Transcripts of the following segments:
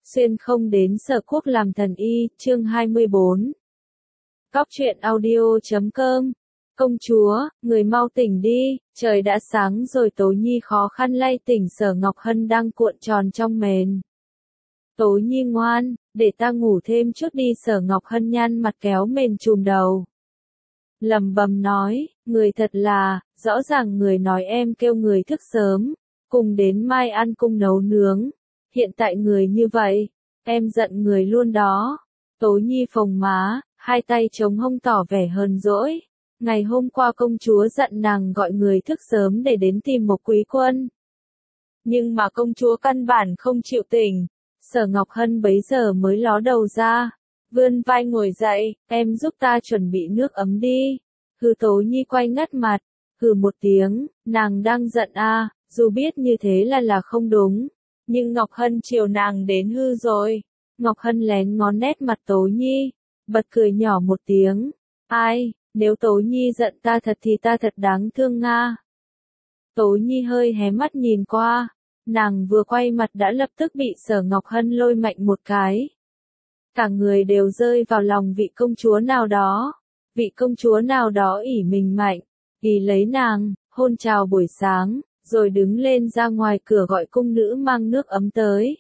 Xuyên không đến Sở Quốc làm thần y, chương 24. Cóc truyện audio.com. Công chúa, người mau tỉnh đi, trời đã sáng rồi. Tố Nhi khó khăn lay tỉnh Sở Ngọc Hân đang cuộn tròn trong mền. Tố Nhi ngoan, để ta ngủ thêm chút đi. Sở Ngọc Hân nhăn mặt kéo mền trùm đầu. Lẩm bẩm nói, người thật là, rõ ràng người nói em kêu người thức sớm, cùng đến Mai An Cung nấu nướng. Hiện tại người như vậy, em giận người luôn đó. Tố Nhi phồng má, hai tay chống hông tỏ vẻ hờn dỗi. Ngày hôm qua công chúa giận nàng gọi người thức sớm để đến tìm Mộc Quý Quân. Nhưng mà công chúa căn bản không chịu tỉnh. Sở Ngọc Hân bấy giờ mới ló đầu ra, vươn vai ngồi dậy, em giúp ta chuẩn bị nước ấm đi. Hừ. Tố Nhi quay ngắt mặt, hừ một tiếng, nàng đang giận à, dù biết như thế là không đúng. Nhưng Ngọc Hân chiều nàng đến hư rồi. Ngọc Hân lén ngón nét mặt Tố Nhi, bật cười nhỏ một tiếng. Ai, nếu Tố Nhi giận ta thật thì ta thật đáng thương nga. Tố Nhi hơi hé mắt nhìn qua, nàng vừa quay mặt đã lập tức bị Sở Ngọc Hân lôi mạnh một cái. Cả người đều rơi vào lòng vị công chúa nào đó. Vị công chúa nào đó ỷ mình mạnh, ỷ lấy nàng, hôn chào buổi sáng, rồi đứng lên ra ngoài cửa gọi cung nữ mang nước ấm tới.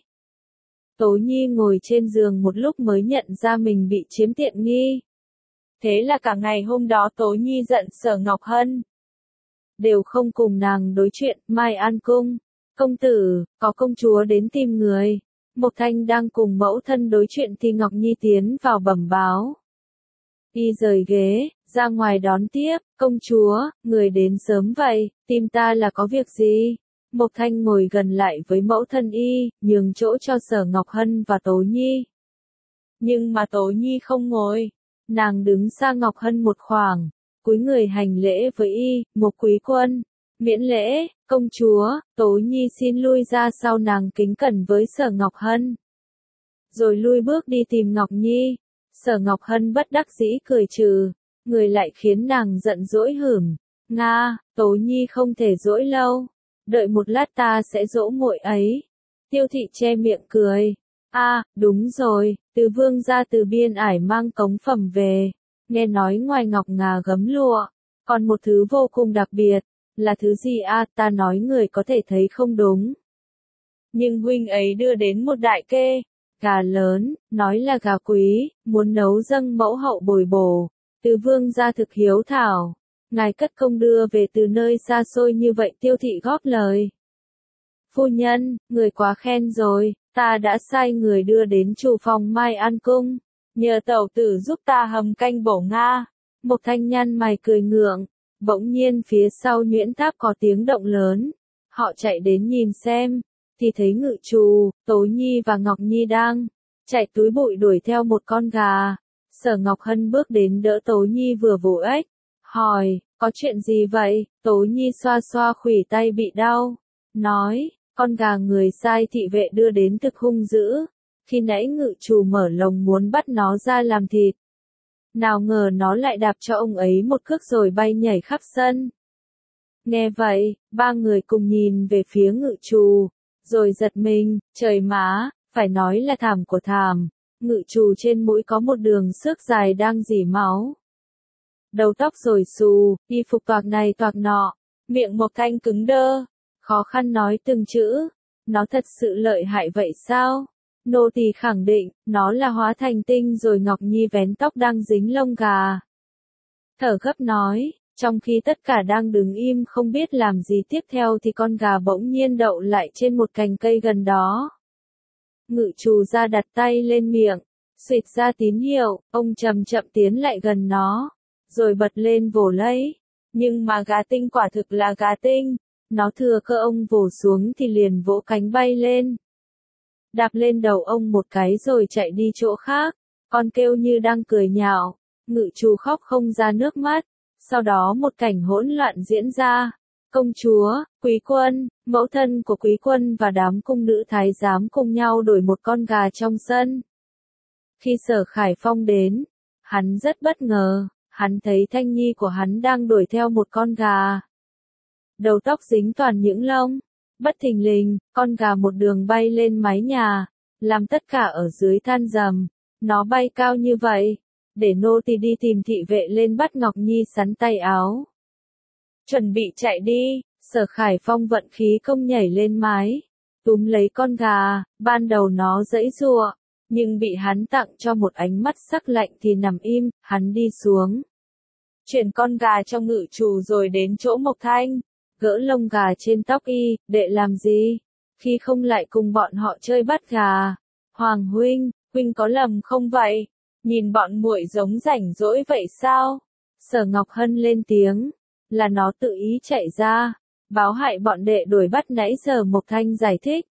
Tố Nhi ngồi trên giường một lúc mới nhận ra mình bị chiếm tiện nghi. Thế là cả ngày hôm đó Tố Nhi giận Sở Ngọc Hân. Đều không cùng nàng đối chuyện. Mai An Cung, công tử, có công chúa đến tìm người. Mộc Thanh đang cùng mẫu thân đối chuyện thì Ngọc Nhi tiến vào bẩm báo. Y rời ghế, ra ngoài đón tiếp. Công chúa, người đến sớm vậy, tìm ta là có việc gì? Mộc Thanh ngồi gần lại với mẫu thân y, nhường chỗ cho Sở Ngọc Hân và Tố Nhi. Nhưng mà Tố Nhi không ngồi, nàng đứng xa Ngọc Hân một khoảng, cúi người hành lễ với y. Mộc Quý Quân, miễn lễ. Công chúa. Tố Nhi xin lui ra sau, nàng kính cẩn với Sở Ngọc Hân, rồi lui bước đi tìm Ngọc Nhi. Sở Ngọc Hân bất đắc dĩ cười trừ, người lại khiến nàng giận dỗi hửng. Nga, Tố Nhi không thể dỗi lâu, đợi một lát ta sẽ dỗ muội ấy. Tiêu Thị che miệng cười. Đúng rồi, từ vương gia từ Biên Ải mang cống phẩm về, nghe nói ngoài ngọc ngà gấm lụa, còn một thứ vô cùng đặc biệt. Là thứ gì ta nói người có thể thấy không đúng. Nhưng huynh ấy đưa đến một đại kê, gà lớn, nói là gà quý, muốn nấu dâng mẫu hậu bồi bổ. Từ vương gia thực hiếu thảo, ngài cất công đưa về từ nơi xa xôi như vậy. Tiêu Thị góp lời. Phu nhân, người quá khen rồi, ta đã sai người đưa đến chủ phòng Mai An Cung, nhờ tẩu tử giúp ta hầm canh bổ nga. Mộc Thanh nhăn mày cười ngượng. Bỗng nhiên phía sau Nhuyễn Tháp có tiếng động lớn. Họ chạy đến nhìn xem, thì thấy Ngự Trù, Tố Nhi và Ngọc Nhi đang chạy túi bụi đuổi theo một con gà. Sở Ngọc Hân bước đến đỡ Tố Nhi vừa vỗ ếch, hỏi, có chuyện gì vậy? Tố Nhi xoa xoa khuỷu tay bị đau, nói, con gà người sai thị vệ đưa đến thực hung dữ. Khi nãy Ngự Trù mở lồng muốn bắt nó ra làm thịt, nào ngờ nó lại đạp cho ông ấy một cước rồi bay nhảy khắp sân. Nghe vậy, ba người cùng nhìn về phía Ngự Trù, rồi giật mình. Trời má, phải nói là thảm của thảm. Ngự Trù trên mũi có một đường xước dài đang rỉ máu. Đầu tóc rồi xù, y phục toạc này toạc nọ, miệng Mộc Thanh cứng đơ, khó khăn nói từng chữ. Nó thật sự lợi hại vậy sao? Nô tỳ khẳng định, nó là hóa thành tinh rồi. Ngọc Nhi vén tóc đang dính lông gà, thở gấp nói, trong khi tất cả đang đứng im không biết làm gì tiếp theo thì con gà bỗng nhiên đậu lại trên một cành cây gần đó. Ngự Trù ra đặt tay lên miệng, xịt ra tín hiệu, ông chậm chậm tiến lại gần nó, rồi bật lên vồ lấy. Nhưng mà gà tinh quả thực là gà tinh, nó thừa cơ ông vồ xuống thì liền vỗ cánh bay lên, đạp lên đầu ông một cái rồi chạy đi chỗ khác. Con kêu như đang cười nhạo. Ngự Trù khóc không ra nước mắt. Sau đó một cảnh hỗn loạn diễn ra. Công chúa, Quý Quân, mẫu thân của Quý Quân và đám cung nữ thái giám cùng nhau đuổi một con gà trong sân. Khi Sở Khải Phong đến, hắn rất bất ngờ. Hắn thấy Thanh Nhi của hắn đang đuổi theo một con gà, đầu tóc dính toàn những lông. Bất thình lình, con gà một đường bay lên mái nhà, làm tất cả ở dưới than rầm, nó bay cao như vậy, để nô tỳ đi tìm thị vệ lên bắt Ngọc Nhi sắn tay áo. Chuẩn bị chạy đi, Sở Khải Phong vận khí công nhảy lên mái, túm lấy con gà, ban đầu nó giãy giụa, nhưng bị hắn tặng cho một ánh mắt sắc lạnh thì nằm im, hắn đi xuống. Chuyển con gà trong ngự trù rồi đến chỗ Mộc Thanh, gỡ lông gà trên tóc y, đệ làm gì? Khi không lại cùng bọn họ chơi bắt gà. Hoàng huynh, huynh có lầm không vậy? Nhìn bọn muội giống rảnh rỗi vậy sao? Sở Ngọc Hân lên tiếng, là nó tự ý chạy ra, báo hại bọn đệ đuổi bắt nãy giờ. Mộc Thanh giải thích.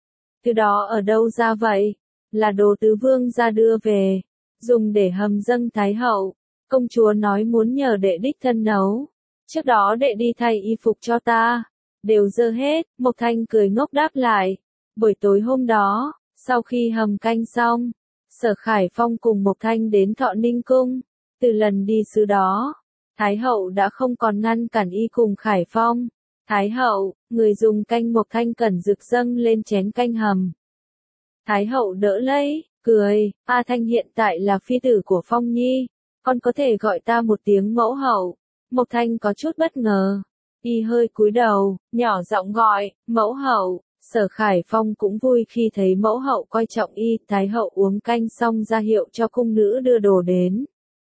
Từ đó ở đâu ra vậy? Là đồ tứ vương gia đưa về, dùng để hầm dâng Thái hậu. Công chúa nói muốn nhờ đệ đích thân nấu. Trước đó đệ đi thay y phục cho ta, đều dơ hết. Mộc Thanh cười ngốc đáp lại. Buổi tối hôm đó, sau khi hầm canh xong, Sở Khải Phong cùng Mộc Thanh đến Thọ Ninh Cung. Từ lần đi sứ đó, Thái hậu đã không còn ngăn cản y cùng Khải Phong. Thái hậu, người dùng canh. Mộc Thanh cẩn rực dâng lên chén canh hầm. Thái hậu đỡ lấy, cười, A Thanh hiện tại là phi tử của Phong Nhi, con có thể gọi ta một tiếng mẫu hậu. Mộc Thanh có chút bất ngờ, y hơi cúi đầu, nhỏ giọng gọi, mẫu hậu. Sở Khải Phong cũng vui khi thấy mẫu hậu coi trọng y. Thái hậu uống canh xong ra hiệu cho cung nữ đưa đồ đến,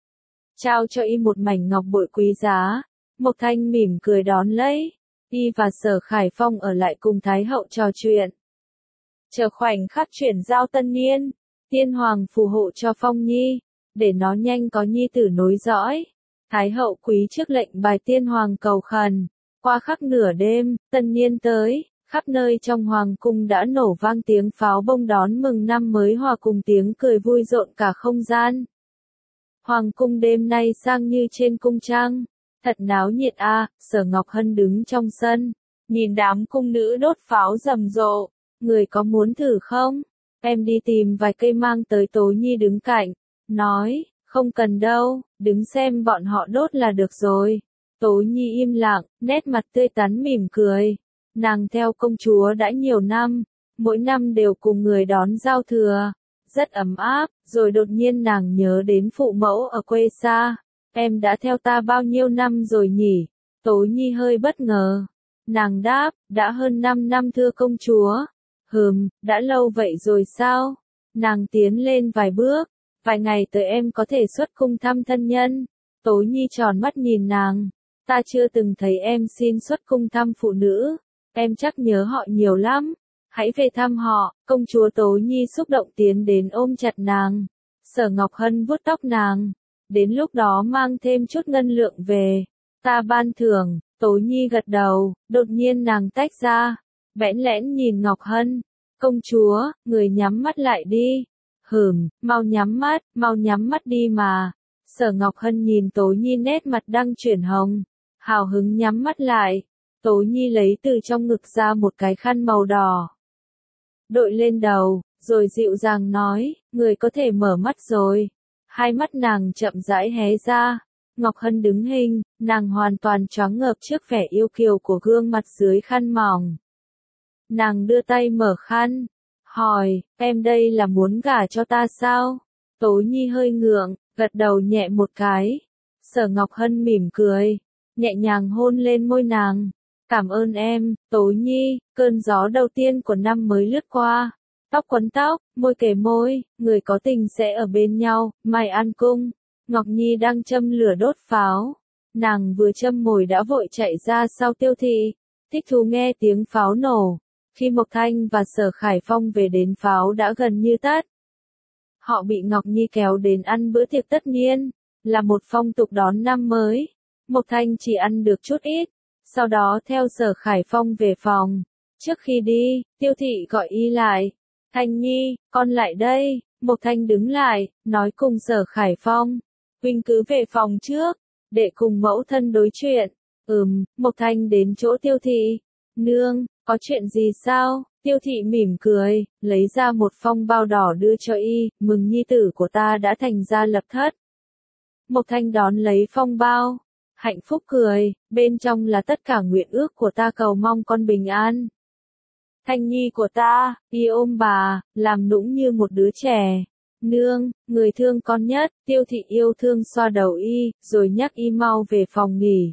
trao cho y một mảnh ngọc bội quý giá. Mộc Thanh mỉm cười đón lấy, y và Sở Khải Phong ở lại cùng Thái hậu trò chuyện. Chờ khoảnh khắc chuyển giao tân niên, tiên hoàng phù hộ cho Phong Nhi, để nó nhanh có nhi tử nối dõi. Thái hậu quý trước lệnh bài tiên hoàng cầu khẩn. Qua khắc nửa đêm, tân niên tới, khắp nơi trong hoàng cung đã nổ vang tiếng pháo bông đón mừng năm mới hòa cùng tiếng cười vui rộn cả không gian. Hoàng cung đêm nay sang như trên cung trăng, thật náo nhiệt a. Sở Ngọc Hân đứng trong sân, nhìn đám cung nữ đốt pháo rầm rộ. Người có muốn thử không? Em đi tìm vài cây mang tới. Tố Nhi đứng cạnh, nói, không cần đâu, đứng xem bọn họ đốt là được rồi. Tố Nhi im lặng, nét mặt tươi tắn mỉm cười. Nàng theo công chúa đã nhiều năm, mỗi năm đều cùng người đón giao thừa, rất ấm áp. Rồi đột nhiên nàng nhớ đến phụ mẫu ở quê xa. Em đã theo ta bao nhiêu năm rồi nhỉ? Tố Nhi hơi bất ngờ. Nàng đáp, đã hơn 5 năm thưa công chúa. Đã lâu vậy rồi sao? Nàng tiến lên vài bước. Vài ngày tới em có thể xuất cung thăm thân nhân. Tố Nhi tròn mắt nhìn nàng. Ta chưa từng thấy em xin xuất cung thăm phụ nữ. Em chắc nhớ họ nhiều lắm. Hãy về thăm họ. Công chúa Tố Nhi xúc động tiến đến ôm chặt nàng. Sở Ngọc Hân vuốt tóc nàng. Đến lúc đó mang thêm chút ngân lượng về, ta ban thưởng. Tố Nhi gật đầu. Đột nhiên nàng tách ra, bẽn lẽn nhìn Ngọc Hân. Công chúa, người nhắm mắt lại đi. Mau nhắm mắt đi mà. Sở Ngọc Hân nhìn Tố Nhi nét mặt đang chuyển hồng, hào hứng nhắm mắt lại. Tố Nhi lấy từ trong ngực ra một cái khăn màu đỏ, đội lên đầu, rồi dịu dàng nói, người có thể mở mắt rồi. Hai mắt nàng chậm rãi hé ra. Ngọc Hân đứng hình, nàng hoàn toàn choáng ngợp trước vẻ yêu kiều của gương mặt dưới khăn mỏng. Nàng đưa tay mở khăn, hỏi, em đây là muốn gả cho ta sao? Tố Nhi hơi ngượng, gật đầu nhẹ một cái. Sở Ngọc Hân mỉm cười, nhẹ nhàng hôn lên môi nàng. Cảm ơn em, Tố Nhi. Cơn gió đầu tiên của năm mới lướt qua. Tóc quấn tóc, môi kề môi, người có tình sẽ ở bên nhau. Mai An Cung, Ngọc Nhi đang châm lửa đốt pháo. Nàng vừa châm mồi đã vội chạy ra sau Tiêu Thị, thích thú nghe tiếng pháo nổ. Khi Mộc Thanh và Sở Khải Phong về đến pháo đã gần như tắt. Họ bị Ngọc Nhi kéo đến ăn bữa tiệc tất niên, là một phong tục đón năm mới. Mộc Thanh chỉ ăn được chút ít, sau đó theo Sở Khải Phong về phòng. Trước khi đi, Tiêu Thị gọi y lại. Thanh Nhi, con lại đây. Mộc Thanh đứng lại, nói cùng Sở Khải Phong. Huynh cứ về phòng trước, để cùng mẫu thân đối chuyện. Mộc Thanh đến chỗ Tiêu Thị. Nương, có chuyện gì sao? Tiêu Thị mỉm cười, lấy ra một phong bao đỏ đưa cho y, mừng nhi tử của ta đã thành gia lập thất. Mộc Thanh đón lấy phong bao, hạnh phúc cười, bên trong là tất cả nguyện ước của ta, cầu mong con bình an. Thanh Nhi của ta, y ôm bà, làm nũng như một đứa trẻ. Nương, người thương con nhất, Tiêu Thị yêu thương xoa đầu y, rồi nhắc y mau về phòng nghỉ.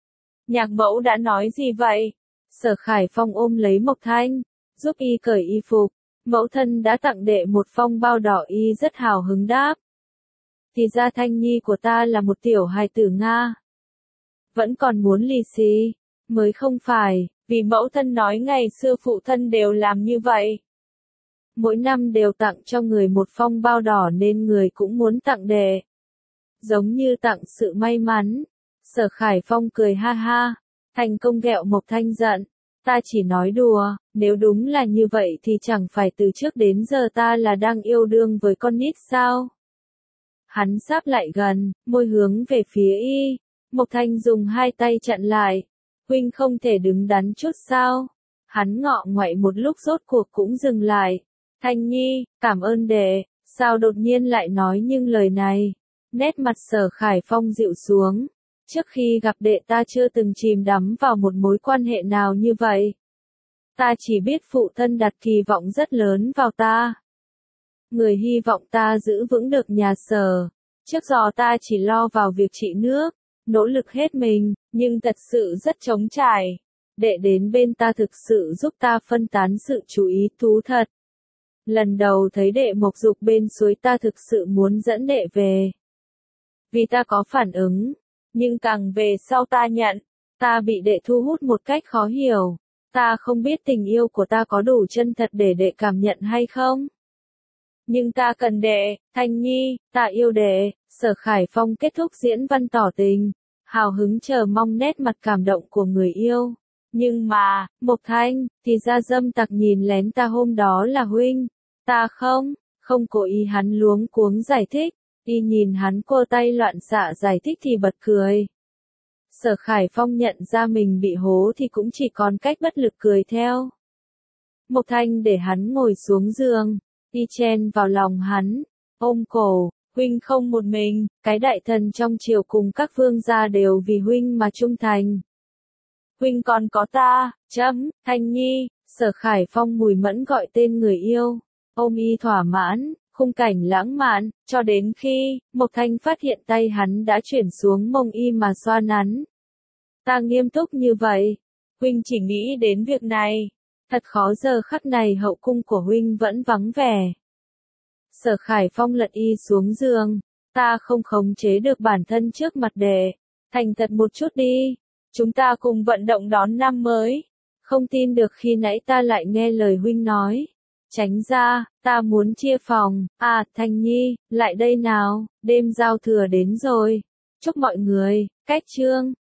Nhạc mẫu đã nói gì vậy? Sở Khải Phong ôm lấy Mộc Thanh, giúp y cởi y phục. Mẫu thân đã tặng đệ một phong bao đỏ, y rất hào hứng đáp. Thì ra Thanh Nhi của ta là một tiểu hài tử Nga. Vẫn còn muốn lì xì, mới không phải, vì mẫu thân nói ngày xưa phụ thân đều làm như vậy. Mỗi năm đều tặng cho người một phong bao đỏ nên người cũng muốn tặng đệ. Giống như tặng sự may mắn. Sở Khải Phong cười ha ha, thành công ghẹo Mộc Thanh giận. Ta chỉ nói đùa, nếu đúng là như vậy thì chẳng phải từ trước đến giờ ta là đang yêu đương với con nít sao? Hắn sáp lại gần, môi hướng về phía y. Mộc Thanh dùng hai tay chặn lại. Huynh không thể đứng đắn chút sao? Hắn ngọ ngoại một lúc rốt cuộc cũng dừng lại. Thanh Nhi, cảm ơn đệ, sao đột nhiên lại nói những lời này? Nét mặt Sở Khải Phong dịu xuống. Trước khi gặp đệ ta chưa từng chìm đắm vào một mối quan hệ nào như vậy. Ta chỉ biết phụ thân đặt kỳ vọng rất lớn vào ta. Người hy vọng ta giữ vững được nhà Sở. Trước giờ ta chỉ lo vào việc trị nước, nỗ lực hết mình, nhưng thật sự rất trống trải. Đệ đến bên ta thực sự giúp ta phân tán sự chú ý thú thật. Lần đầu thấy đệ Mộc Dục bên suối ta thực sự muốn dẫn đệ về. Vì ta có phản ứng, nhưng càng về sau ta nhận, ta bị đệ thu hút một cách khó hiểu. Ta không biết tình yêu của ta có đủ chân thật để đệ cảm nhận hay không. Nhưng ta cần đệ, Thanh Nhi, ta yêu đệ. Sở Khải Phong kết thúc diễn văn tỏ tình, hào hứng chờ mong nét mặt cảm động của người yêu. Nhưng mà, Mộc Thanh, thì ra dâm tặc nhìn lén ta hôm đó là huynh. Ta không cố ý, hắn luống cuống giải thích. Y nhìn hắn cô tay loạn xạ giải thích thì bật cười. Sở Khải Phong nhận ra mình bị hố thì cũng chỉ còn cách bất lực cười theo. Mộc Thanh để hắn ngồi xuống giường, y chen vào lòng hắn, ôm cổ, huynh không một mình, cái đại thần trong triều cùng các vương gia đều vì huynh mà trung thành. Huynh còn có ta, Thanh Nhi. Sở Khải Phong mùi mẫn gọi tên người yêu, ôm y thỏa mãn. Khung cảnh lãng mạn, cho đến khi, Mộc Thanh phát hiện tay hắn đã chuyển xuống mông y mà xoa nắn. Ta nghiêm túc như vậy. Huynh chỉ nghĩ đến việc này. Thật khó, giờ khắc này hậu cung của huynh vẫn vắng vẻ. Sở Khải Phong lật y xuống giường. Ta không khống chế được bản thân trước mặt đệ. Thành thật một chút đi. Chúng ta cùng vận động đón năm mới. Không tin được khi nãy ta lại nghe lời huynh nói. Tránh ra, ta muốn chia phòng. À, Thanh Nhi, lại đây nào, đêm giao thừa đến rồi. Chúc mọi người, cách chương.